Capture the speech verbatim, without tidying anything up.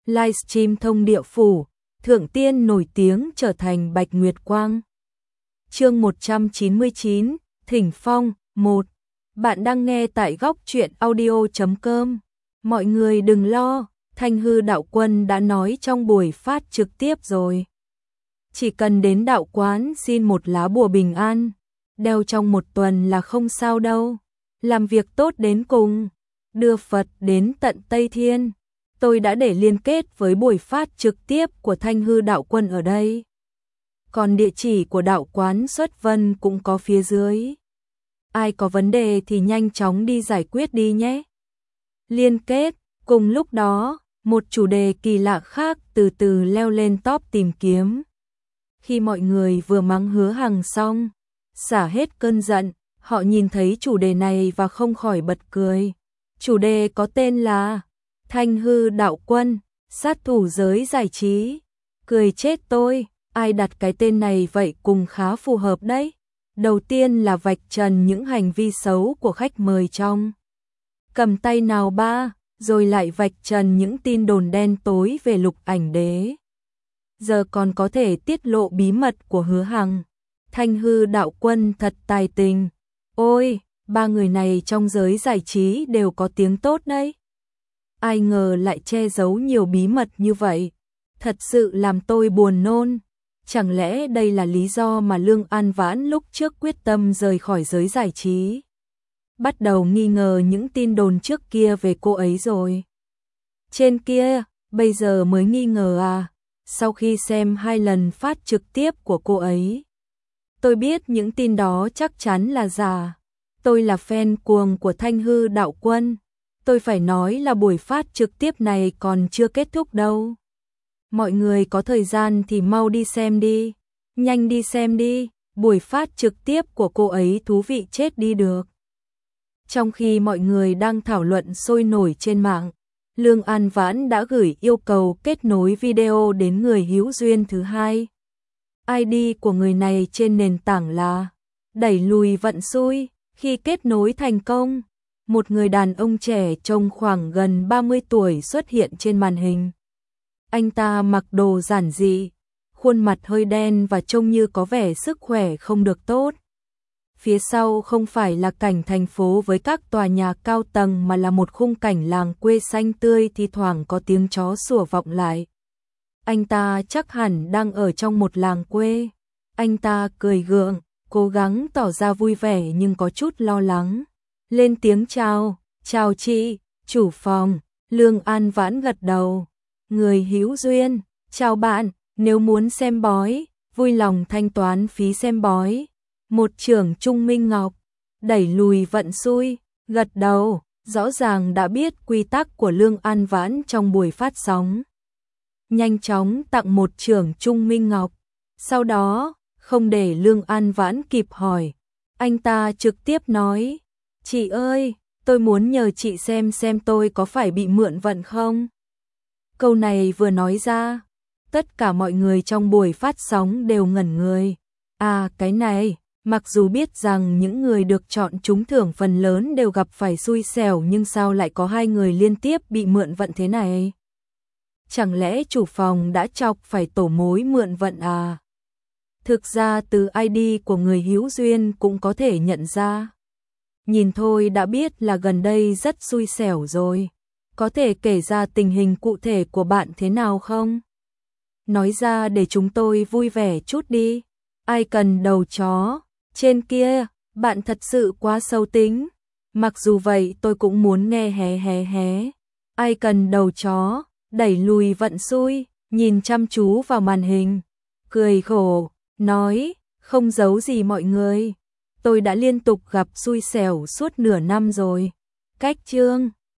livestream thông địa phủ, thượng tiên nổi tiếng trở thành Bạch Nguyệt Quang. Chương một trăm chín mươi chín, Thỉnh Phong, một. Bạn đang nghe tại góc truyện audio chấm com. Mọi người đừng lo, Thanh Hư đạo quân đã nói trong buổi phát trực tiếp rồi. Chỉ cần đến đạo quán xin một lá bùa bình an, đeo trong một tuần là không sao đâu. Làm việc tốt đến cùng, đưa Phật đến tận Tây Thiên. Tôi đã để liên kết với buổi phát trực tiếp của Thanh Hư đạo quân ở đây. Còn địa chỉ của đạo quán Xuất Vân cũng có phía dưới. Ai có vấn đề thì nhanh chóng đi giải quyết đi nhé. Liên kết, cùng lúc đó, một chủ đề kỳ lạ khác từ từ leo lên top tìm kiếm. Khi mọi người vừa mắng Hứa Hằng xong, xả hết cơn giận, họ nhìn thấy chủ đề này và không khỏi bật cười. Chủ đề có tên là Thanh Hư đạo quân, sát thủ giới giải trí. Cười chết tôi, ai đặt cái tên này vậy cũng khá phù hợp đấy. Đầu tiên là vạch trần những hành vi xấu của khách mời trong Cầm Tay Nào Ba, rồi lại vạch trần những tin đồn đen tối về Lục Ảnh Đế. Giờ còn có thể tiết lộ bí mật của Hứa Hằng. Thanh Hư đạo quân thật tài tình. Ôi, ba người này trong giới giải trí đều có tiếng tốt đấy. Ai ngờ lại che giấu nhiều bí mật như vậy. Thật sự làm tôi buồn nôn. Chẳng lẽ đây là lý do mà Lương An Vãn lúc trước quyết tâm rời khỏi giới giải trí? Bắt đầu nghi ngờ những tin đồn trước kia về cô ấy rồi. Trên kia, bây giờ mới nghi ngờ à? Sau khi xem hai lần phát trực tiếp của cô ấy, tôi biết những tin đó chắc chắn là giả. Tôi là fan cuồng của Thanh Hư đạo quân. Tôi phải nói là buổi phát trực tiếp này còn chưa kết thúc đâu. Mọi người có thời gian thì mau đi xem đi. Nhanh đi xem đi, buổi phát trực tiếp của cô ấy thú vị chết đi được. Trong khi mọi người đang thảo luận sôi nổi trên mạng, Lương An Vãn đã gửi yêu cầu kết nối video đến người hữu duyên thứ hai. i đê của người này trên nền tảng là đẩy lùi vận xui. Khi kết nối thành công, một người đàn ông trẻ trông khoảng gần ba mươi tuổi xuất hiện trên màn hình. Anh ta mặc đồ giản dị, khuôn mặt hơi đen và trông như có vẻ sức khỏe không được tốt. Phía sau không phải là cảnh thành phố với các tòa nhà cao tầng mà là một khung cảnh làng quê xanh tươi, thi thoảng có tiếng chó sủa vọng lại. Anh ta chắc hẳn đang ở trong một làng quê. Anh ta cười gượng, cố gắng tỏ ra vui vẻ nhưng có chút lo lắng. Lên tiếng chào, chào chị, chủ phòng. Lương An Vãn gật đầu. Người hữu duyên, chào bạn, nếu muốn xem bói, vui lòng thanh toán phí xem bói. Một trưởng Trung Minh Ngọc, đẩy lùi vận xui, gật đầu, rõ ràng đã biết quy tắc của Lương An Vãn trong buổi phát sóng. Nhanh chóng tặng một trưởng Trung Minh Ngọc, sau đó, không để Lương An Vãn kịp hỏi, anh ta trực tiếp nói, chị ơi, tôi muốn nhờ chị xem xem tôi có phải bị mượn vận không? Câu này vừa nói ra, tất cả mọi người trong buổi phát sóng đều ngẩn người. À cái này, mặc dù biết rằng những người được chọn trúng thưởng phần lớn đều gặp phải xui xẻo, nhưng sao lại có hai người liên tiếp bị mượn vận thế này? Chẳng lẽ chủ phòng đã chọc phải tổ mối mượn vận à? Thực ra từ i đê của người hữu duyên cũng có thể nhận ra. Nhìn thôi đã biết là gần đây rất xui xẻo rồi. Có thể kể ra tình hình cụ thể của bạn thế nào không? Nói ra để chúng tôi vui vẻ chút đi. Ai cần đầu chó? Trên kia, bạn thật sự quá sâu tính. Mặc dù vậy tôi cũng muốn nghe hé hé hé. Ai cần đầu chó? Đẩy lùi vận xui, nhìn chăm chú vào màn hình. Cười khổ, nói, không giấu gì mọi người. Tôi đã liên tục gặp xui xẻo suốt nửa năm rồi. Cách chương